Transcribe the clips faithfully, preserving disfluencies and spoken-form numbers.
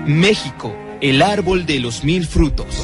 México, el árbol de los mil frutos.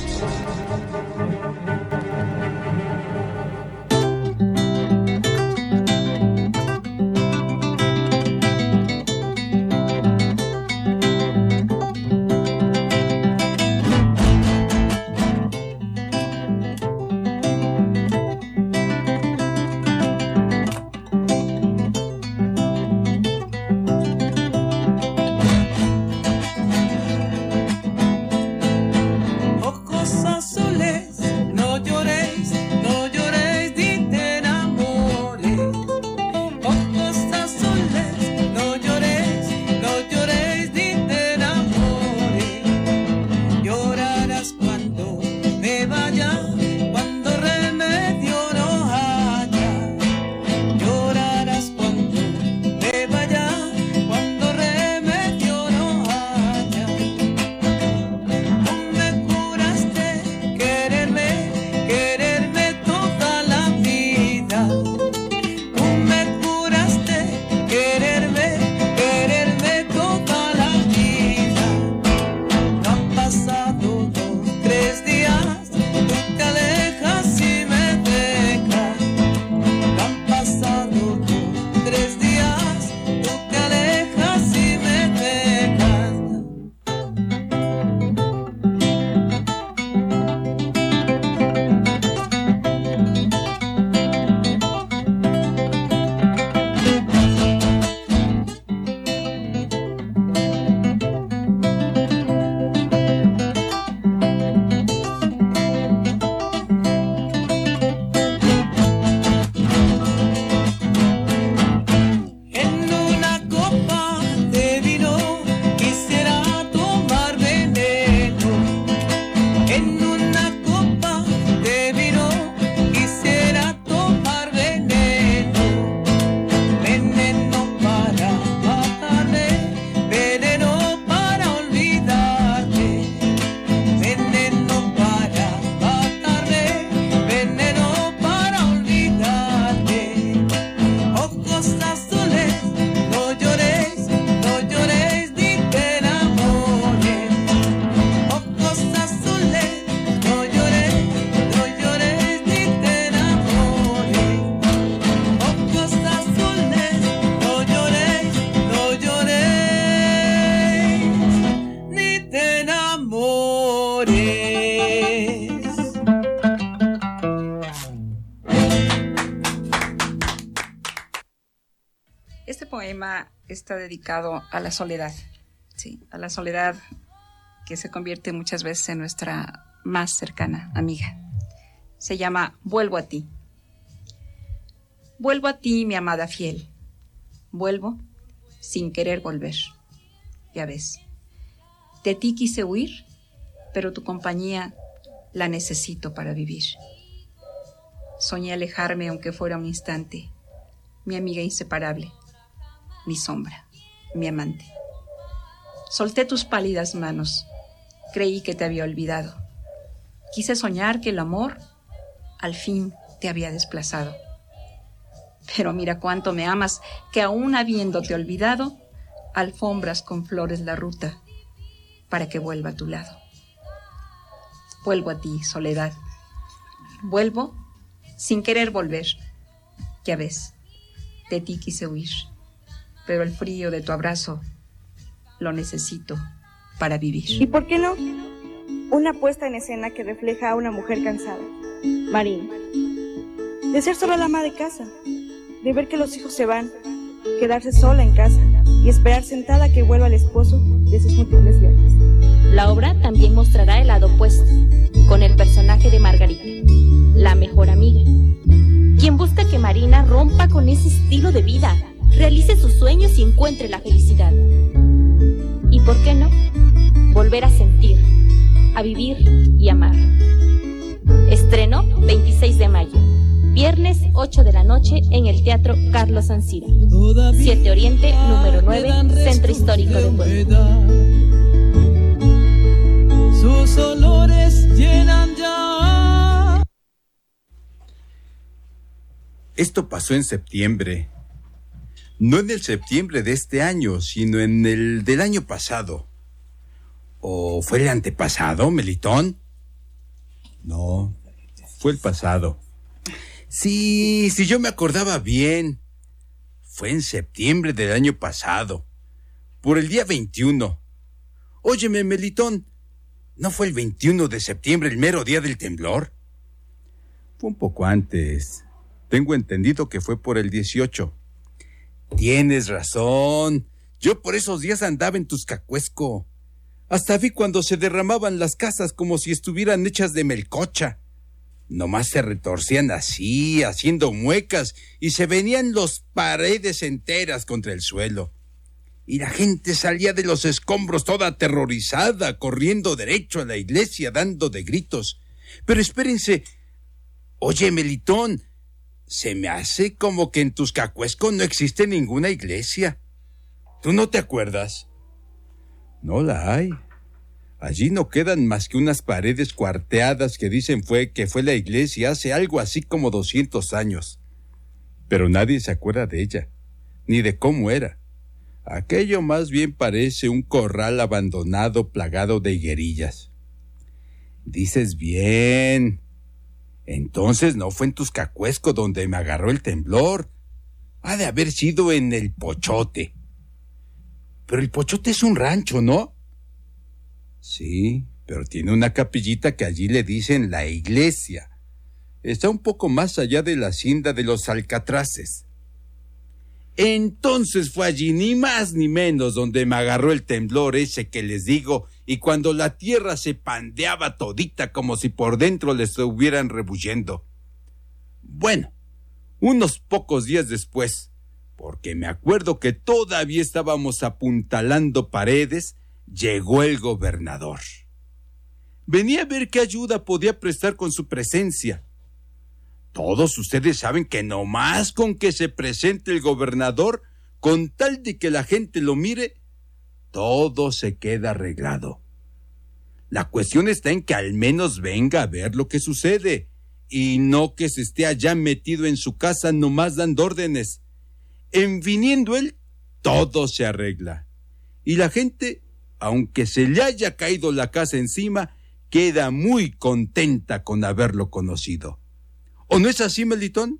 Está dedicado a la soledad, sí, a la soledad que se convierte muchas veces en nuestra más cercana amiga. Se llama Vuelvo a ti. Vuelvo a ti, mi amada fiel. Vuelvo sin querer volver. Ya ves, de ti quise huir, pero tu compañía la necesito para vivir. Soñé alejarme aunque fuera un instante, mi amiga inseparable, mi sombra, mi amante. Solté tus pálidas manos, creí que te había olvidado. Quise soñar que el amor al fin te había desplazado. Pero mira cuánto me amas, que aún habiéndote olvidado, alfombras con flores la ruta para que vuelva a tu lado. Vuelvo a ti, soledad. Vuelvo sin querer volver. Ya ves, de ti quise huir, pero el frío de tu abrazo lo necesito para vivir. ¿Y por qué no? Una puesta en escena que refleja a una mujer cansada, Marina, de ser solo la ama de casa, de ver que los hijos se van, quedarse sola en casa y esperar sentada que vuelva el esposo de sus múltiples viajes. La obra también mostrará el lado opuesto, con el personaje de Margarita, la mejor amiga, quien busca que Marina rompa con ese estilo de vida, realice sus sueños y encuentre la felicidad. ¿Y por qué no? Volver a sentir, a vivir y amar. Estreno veintiséis de mayo, viernes ocho de la noche en el Teatro Carlos Ancira, siete Oriente, número nueve, Centro Histórico de Puebla. Sus olores llenan ya. Esto pasó en septiembre. No en el septiembre de este año, sino en el del año pasado. ¿O fue el antepasado, Melitón? No, fue el pasado. Sí, sí, yo me acordaba bien. Fue en septiembre del año pasado, por el día veintiuno. Óyeme, Melitón, ¿no fue el veintiuno de septiembre el mero día del temblor? Fue un poco antes. Tengo entendido que fue por el dieciocho. Tienes razón. Yo por esos días andaba en Tuscacuesco. Hasta vi cuando se derramaban las casas como si estuvieran hechas de melcocha. Nomás se retorcían así, haciendo muecas, y se venían las paredes enteras contra el suelo. Y la gente salía de los escombros toda aterrorizada, corriendo derecho a la iglesia, dando de gritos. Pero espérense. Oye, Melitón, se me hace como que en Tuscacuesco no existe ninguna iglesia. ¿Tú no te acuerdas? No la hay. Allí no quedan más que unas paredes cuarteadas que dicen fue que fue la iglesia hace algo así como doscientos años. Pero nadie se acuerda de ella, ni de cómo era. Aquello más bien parece un corral abandonado plagado de higuerillas. Dices bien. Entonces no fue en Tuscacuesco donde me agarró el temblor. Ha de haber sido en el Pochote. Pero el Pochote es un rancho, ¿no? Sí, pero tiene una capillita que allí le dicen la iglesia. Está un poco más allá de la hacienda de los Alcatraces. Entonces fue allí ni más ni menos donde me agarró el temblor ese que les digo, y cuando la tierra se pandeaba todita como si por dentro le estuvieran rebullendo. Bueno, unos pocos días después, porque me acuerdo que todavía estábamos apuntalando paredes, llegó el gobernador. Venía a ver qué ayuda podía prestar con su presencia. Todos ustedes saben que nomás con que se presente el gobernador, con tal de que la gente lo mire, todo se queda arreglado. La cuestión está en que al menos venga a ver lo que sucede, y no que se esté allá metido en su casa nomás dando órdenes. En viniendo él, todo se arregla. Y la gente, aunque se le haya caído la casa encima, queda muy contenta con haberlo conocido. ¿O no es así, Melitón?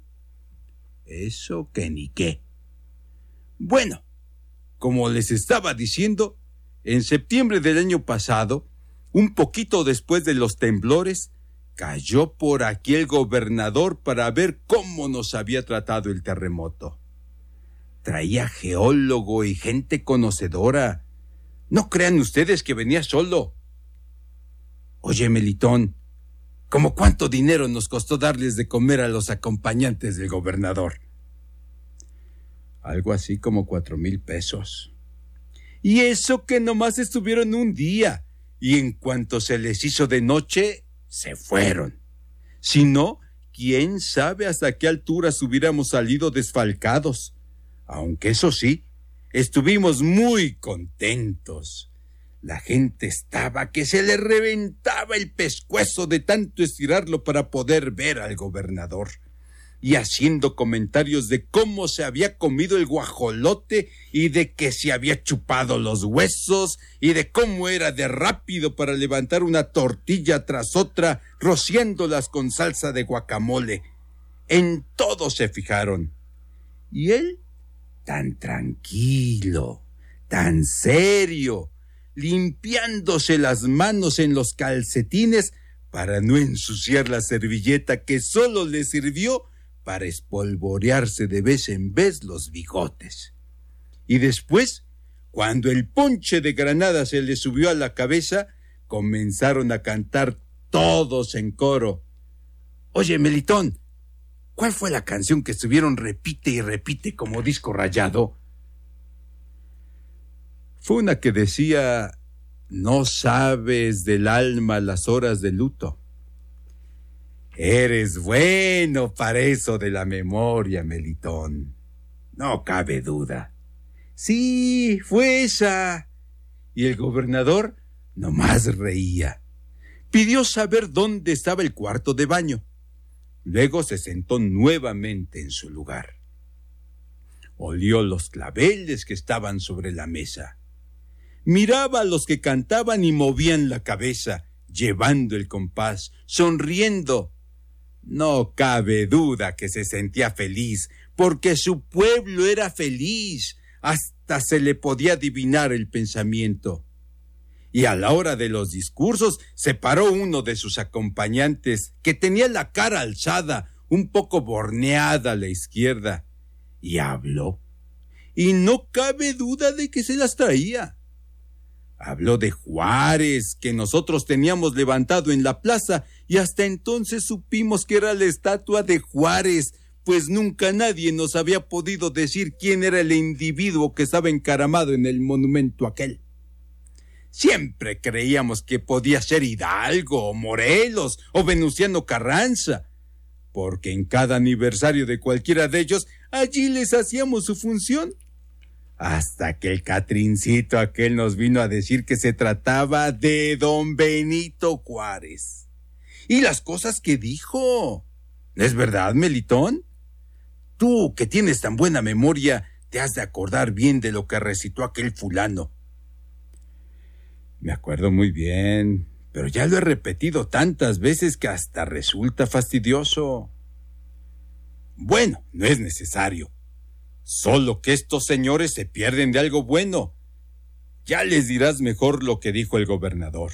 Eso que ni qué. Bueno, como les estaba diciendo, en septiembre del año pasado, un poquito después de los temblores, cayó por aquí el gobernador para ver cómo nos había tratado el terremoto. Traía geólogo y gente conocedora. No crean ustedes que venía solo. Oye, Melitón, ¿cómo cuánto dinero nos costó darles de comer a los acompañantes del gobernador? Algo así como cuatro mil pesos. Y eso que nomás estuvieron un día, y en cuanto se les hizo de noche, se fueron. Si no, quién sabe hasta qué alturas hubiéramos salido desfalcados. Aunque eso sí, estuvimos muy contentos. La gente estaba que se le reventaba el pescuezo de tanto estirarlo para poder ver al gobernador, y haciendo comentarios de cómo se había comido el guajolote y de que se había chupado los huesos y de cómo era de rápido para levantar una tortilla tras otra, rociándolas con salsa de guacamole. En todo se fijaron. Y él, tan tranquilo, tan serio, limpiándose las manos en los calcetines para no ensuciar la servilleta que solo le sirvió para espolvorearse de vez en vez los bigotes. Y después, cuando el ponche de granada se le subió a la cabeza, comenzaron a cantar todos en coro. Oye, Melitón, ¿cuál fue la canción que estuvieron repite y repite como disco rayado? Fue una que decía: no sabes del alma las horas de luto. Eres bueno para eso de la memoria, Melitón. No cabe duda. Sí, fue esa. Y el gobernador nomás reía. Pidió saber dónde estaba el cuarto de baño. Luego se sentó nuevamente en su lugar. Olió los claveles que estaban sobre la mesa. Miraba a los que cantaban y movían la cabeza, llevando el compás, sonriendo. No cabe duda que se sentía feliz, porque su pueblo era feliz. Hasta se le podía adivinar el pensamiento. Y a la hora de los discursos se paró uno de sus acompañantes, que tenía la cara alzada, un poco borneada a la izquierda, y habló. Y no cabe duda de que se las traía. Habló de Juárez, que nosotros teníamos levantado en la plaza, y hasta entonces supimos que era la estatua de Juárez, pues nunca nadie nos había podido decir quién era el individuo que estaba encaramado en el monumento aquel. Siempre creíamos que podía ser Hidalgo, o Morelos, o Venustiano Carranza, porque en cada aniversario de cualquiera de ellos, allí les hacíamos su función. Hasta que el Catrincito aquel nos vino a decir que se trataba de don Benito Juárez. Y las cosas que dijo. ¿Es verdad, Melitón? Tú, que tienes tan buena memoria, te has de acordar bien de lo que recitó aquel fulano. Me acuerdo muy bien, pero ya lo he repetido tantas veces que hasta resulta fastidioso. Bueno, no es necesario. Solo que estos señores se pierden de algo bueno. Ya les dirás mejor lo que dijo el gobernador.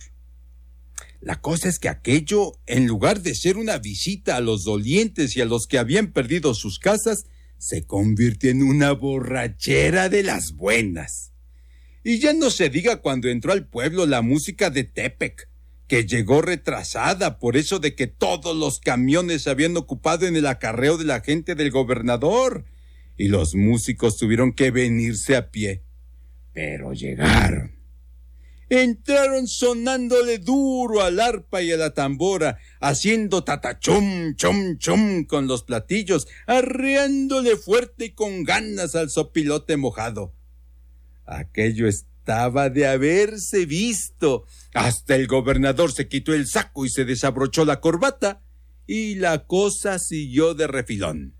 La cosa es que aquello, en lugar de ser una visita a los dolientes y a los que habían perdido sus casas, se convirtió en una borrachera de las buenas. Y ya no se diga cuando entró al pueblo la música de Tepec, que llegó retrasada por eso de que todos los camiones se habían ocupado en el acarreo de la gente del gobernador, y los músicos tuvieron que venirse a pie. Pero llegaron. Entraron sonándole duro al arpa y a la tambora, haciendo tatachum, chum, chum con los platillos, arreándole fuerte y con ganas al sopilote mojado. Aquello estaba de haberse visto. Hasta el gobernador se quitó el saco y se desabrochó la corbata, y la cosa siguió de refilón.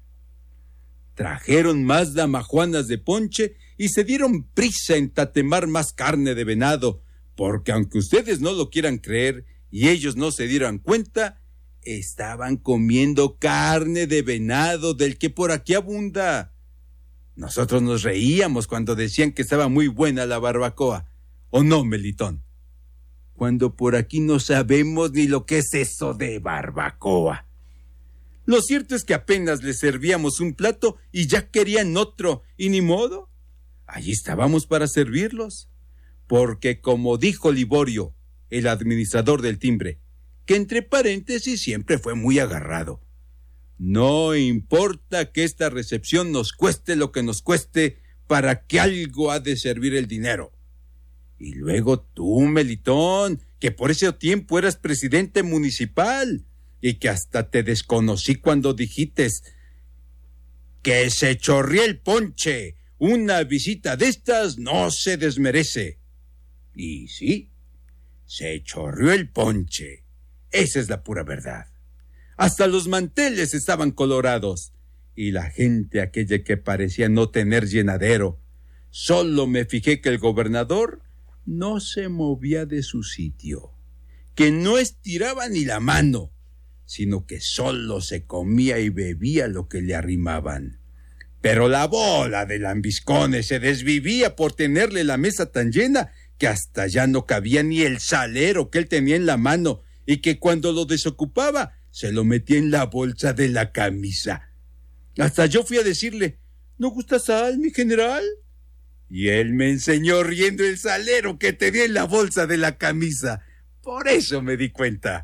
Trajeron más damajuanas de ponche y se dieron prisa en tatemar más carne de venado, porque aunque ustedes no lo quieran creer y ellos no se dieran cuenta, estaban comiendo carne de venado del que por aquí abunda. Nosotros nos reíamos cuando decían que estaba muy buena la barbacoa. ¿O no, Melitón? Cuando por aquí no sabemos ni lo que es eso de barbacoa. Lo cierto es que apenas les servíamos un plato y ya querían otro, y ni modo. Allí estábamos para servirlos. Porque como dijo Liborio, el administrador del timbre, que entre paréntesis siempre fue muy agarrado, no importa que esta recepción nos cueste lo que nos cueste, para que algo ha de servir el dinero. Y luego tú, Melitón, que por ese tiempo eras presidente municipal, y que hasta te desconocí cuando dijites que se chorría el ponche, una visita de estas no se desmerece. Y sí, se chorrió el ponche. Esa es la pura verdad. Hasta los manteles estaban colorados, y la gente aquella que parecía no tener llenadero. Solo me fijé que el gobernador no se movía de su sitio, que no estiraba ni la mano, sino que solo se comía y bebía lo que le arrimaban. Pero la bola de lambiscones se desvivía por tenerle la mesa tan llena que hasta ya no cabía ni el salero que él tenía en la mano, y que cuando lo desocupaba se lo metía en la bolsa de la camisa. Hasta yo fui a decirle: ¿no gusta sal, mi general? Y él me enseñó riendo el salero que tenía en la bolsa de la camisa. Por eso me di cuenta.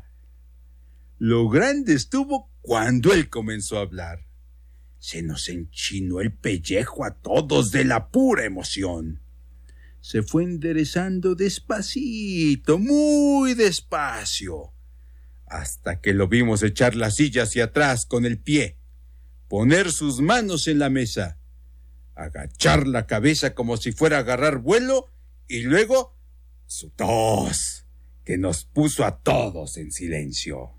Lo grande estuvo cuando él comenzó a hablar. Se nos enchinó el pellejo a todos de la pura emoción. Se fue enderezando despacito, muy despacio, hasta que lo vimos echar la silla hacia atrás con el pie, poner sus manos en la mesa, agachar la cabeza como si fuera a agarrar vuelo, y luego su tos, que nos puso a todos en silencio.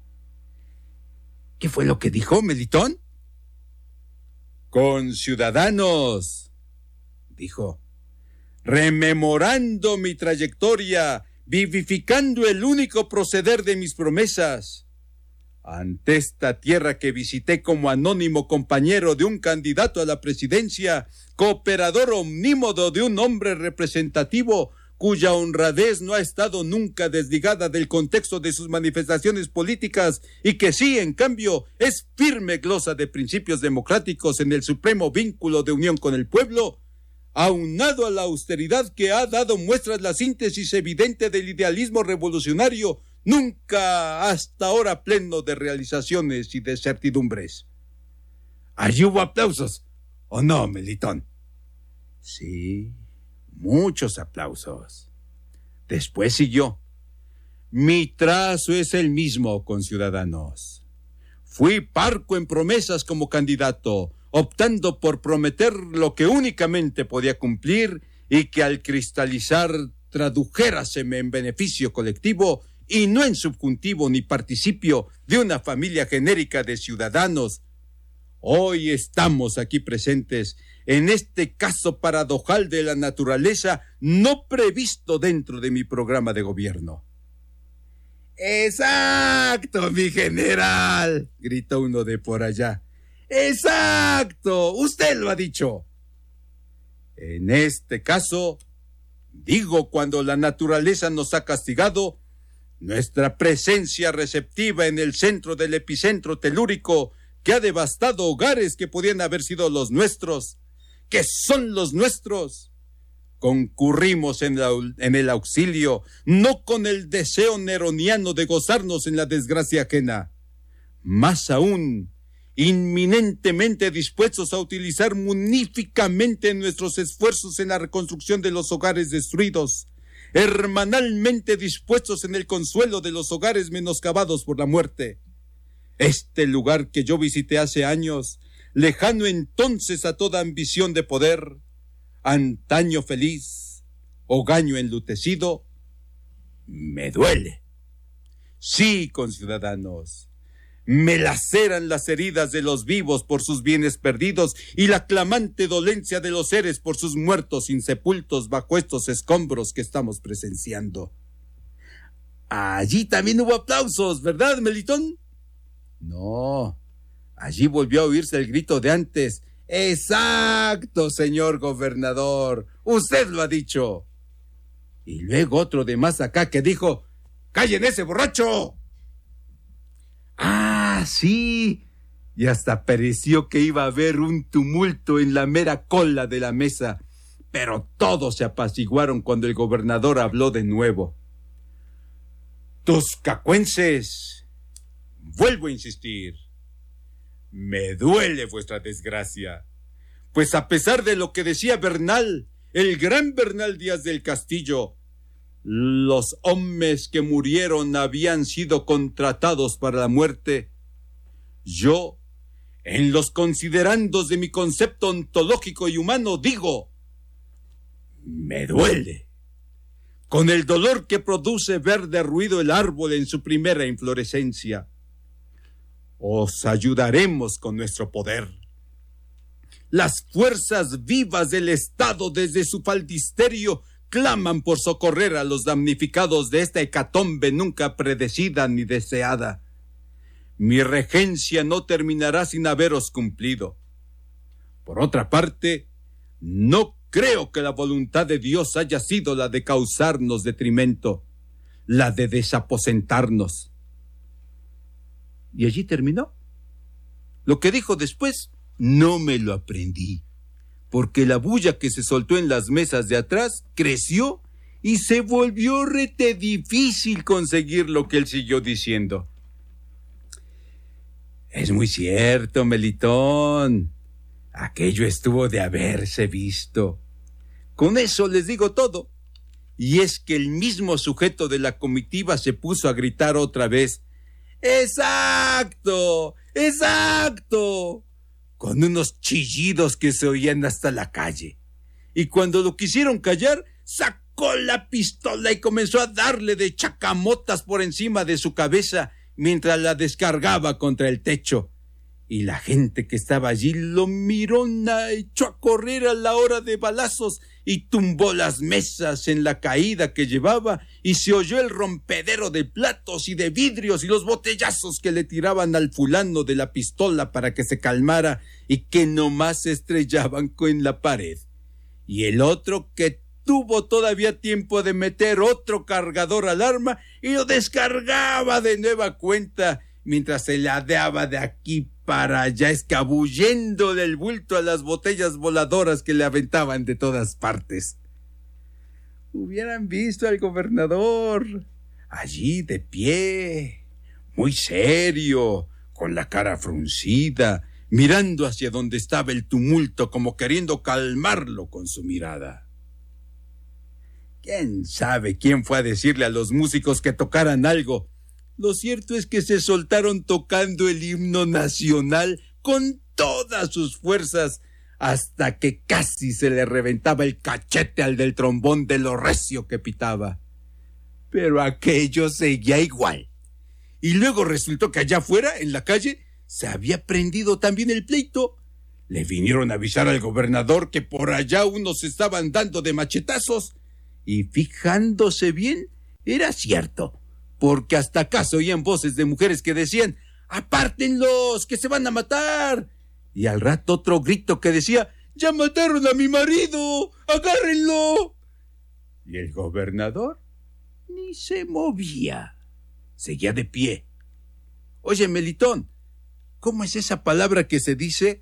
¿Qué fue lo que dijo, Melitón? Conciudadanos, dijo, rememorando mi trayectoria, vivificando el único proceder de mis promesas. Ante esta tierra que visité como anónimo compañero de un candidato a la presidencia, cooperador omnímodo de un hombre representativo, cuya honradez no ha estado nunca desligada del contexto de sus manifestaciones políticas y que sí, en cambio, es firme glosa de principios democráticos en el supremo vínculo de unión con el pueblo, aunado a la austeridad que ha dado muestras la síntesis evidente del idealismo revolucionario, nunca hasta ahora pleno de realizaciones y de certidumbres. Allí hubo aplausos, ¿o no, Melitón? Sí, muchos aplausos. Después siguió: mi trazo es el mismo, conciudadanos. Fui parco en promesas como candidato, optando por prometer lo que únicamente podía cumplir y que al cristalizar tradujéraseme en beneficio colectivo y no en subjuntivo ni participio de una familia genérica de ciudadanos. Hoy estamos aquí presentes en este caso paradojal de la naturaleza no previsto dentro de mi programa de gobierno. ¡Exacto, mi general!, gritó uno de por allá. ¡Exacto! Usted lo ha dicho. En este caso, digo, cuando la naturaleza nos ha castigado, nuestra presencia receptiva en el centro del epicentro telúrico que ha devastado hogares que podían haber sido los nuestros, que son los nuestros, concurrimos en, la, en el auxilio, no con el deseo neroniano de gozarnos en la desgracia ajena, más aún, inminentemente dispuestos a utilizar muníficamente nuestros esfuerzos en la reconstrucción de los hogares destruidos, hermanalmente dispuestos en el consuelo de los hogares menoscabados por la muerte. Este lugar que yo visité hace años, lejano entonces a toda ambición de poder, antaño feliz, hogaño enlutecido, me duele. Sí, conciudadanos, me laceran las heridas de los vivos por sus bienes perdidos y la clamante dolencia de los seres por sus muertos insepultos bajo estos escombros que estamos presenciando. Allí también hubo aplausos, ¿verdad, Melitón? No, allí volvió a oírse el grito de antes. ¡Exacto, señor gobernador! ¡Usted lo ha dicho! Y luego otro de más acá que dijo: ¡callen ese borracho! ¡Ah, sí! Y hasta pareció que iba a haber un tumulto en la mera cola de la mesa, pero todos se apaciguaron cuando el gobernador habló de nuevo. Tuscacuenses, vuelvo a insistir, me duele vuestra desgracia, pues a pesar de lo que decía Bernal, el gran Bernal Díaz del Castillo, los hombres que murieron habían sido contratados para la muerte. Yo, en los considerandos de mi concepto ontológico y humano, digo, me duele. Con el dolor que produce ver derruido el árbol en su primera inflorescencia. Os ayudaremos con nuestro poder. Las fuerzas vivas del Estado desde su faldisterio claman por socorrer a los damnificados de esta hecatombe nunca predecida ni deseada. Mi regencia no terminará sin haberos cumplido. Por otra parte, no creo que la voluntad de Dios haya sido la de causarnos detrimento, la de desaposentarnos. Y allí terminó. Lo que dijo después no me lo aprendí, porque la bulla que se soltó en las mesas de atrás creció y se volvió rete difícil conseguir lo que él siguió diciendo. Es muy cierto, Melitón. Aquello estuvo de haberse visto. Con eso les digo todo. Y es que el mismo sujeto de la comitiva se puso a gritar otra vez: ¡exacto! ¡exacto! Con unos chillidos que se oían hasta la calle. Y cuando lo quisieron callar, sacó la pistola y comenzó a darle de chacamotas por encima de su cabeza mientras la descargaba contra el techo. Y la gente que estaba allí lo miró, echó a correr a la hora de balazos y tumbó las mesas en la caída que llevaba, y se oyó el rompedero de platos y de vidrios y los botellazos que le tiraban al fulano de la pistola para que se calmara y que nomás se estrellaban con la pared. Y el otro que tuvo todavía tiempo de meter otro cargador al arma y lo descargaba de nueva cuenta mientras se ladeaba de aquí para allá, escabullendo del bulto a las botellas voladoras que le aventaban de todas partes. Hubieran visto al gobernador allí de pie, muy serio, con la cara fruncida, mirando hacia donde estaba el tumulto, como queriendo calmarlo con su mirada. ¿Quién sabe quién fue a decirle a los músicos que tocaran algo? Lo cierto es que se soltaron tocando el himno nacional con todas sus fuerzas, hasta que casi se le reventaba el cachete al del trombón de lo recio que pitaba. Pero aquello seguía igual. Y luego resultó que allá afuera, en la calle, se había prendido también el pleito. Le vinieron a avisar al gobernador que por allá unos estaban dando de machetazos. Y fijándose bien, era cierto, porque hasta acá se oían voces de mujeres que decían: ¡apártenlos, que se van a matar! Y al rato otro grito que decía: ¡ya mataron a mi marido! ¡Agárrenlo! Y el gobernador ni se movía, seguía de pie. Oye, Melitón, ¿cómo es esa palabra que se dice?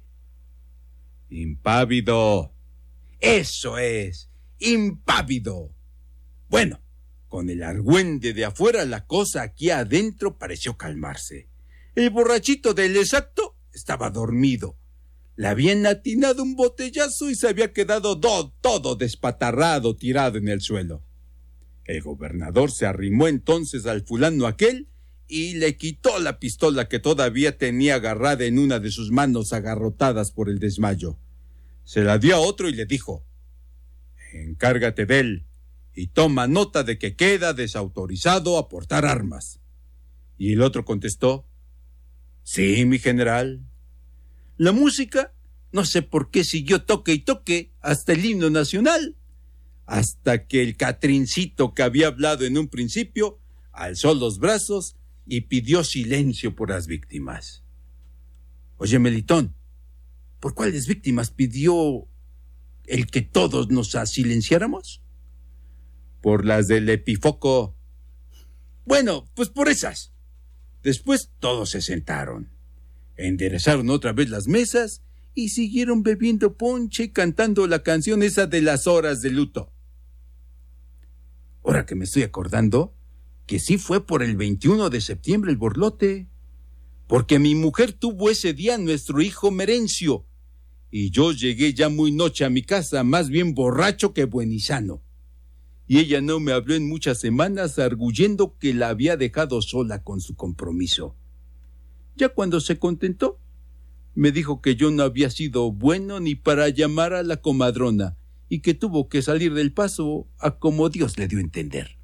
Impávido. Eso es, impávido. Bueno, con el argüende de afuera, la cosa aquí adentro pareció calmarse. El borrachito del exacto estaba dormido. Le habían atinado un botellazo y se había quedado do, todo despatarrado, tirado en el suelo. El gobernador se arrimó entonces al fulano aquel y le quitó la pistola que todavía tenía agarrada en una de sus manos agarrotadas por el desmayo. Se la dio a otro y le dijo: encárgate de él y toma nota de que queda desautorizado a portar armas. Y el otro contestó: sí, mi general. La música, no sé por qué, siguió toque y toque hasta el himno nacional, hasta que el Catrincito que había hablado en un principio alzó los brazos y pidió silencio por las víctimas. Oye, Melitón, ¿por cuáles víctimas pidió el que todos nos silenciáramos? Por las del Epifoco. Bueno, pues por esas. Después todos se sentaron, enderezaron otra vez las mesas y siguieron bebiendo ponche y cantando la canción esa de las horas de luto. Ahora que me estoy acordando, que sí fue por el veintiuno de septiembre el borlote, porque mi mujer tuvo ese día nuestro hijo Merencio, y yo llegué ya muy noche a mi casa, más bien borracho que buenizano. Y ella no me habló en muchas semanas, arguyendo que la había dejado sola con su compromiso. Ya cuando se contentó, me dijo que yo no había sido bueno ni para llamar a la comadrona, y que tuvo que salir del paso a como Dios le dio a entender.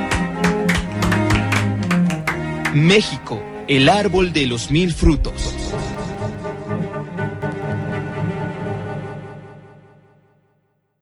México, el árbol de los mil frutos.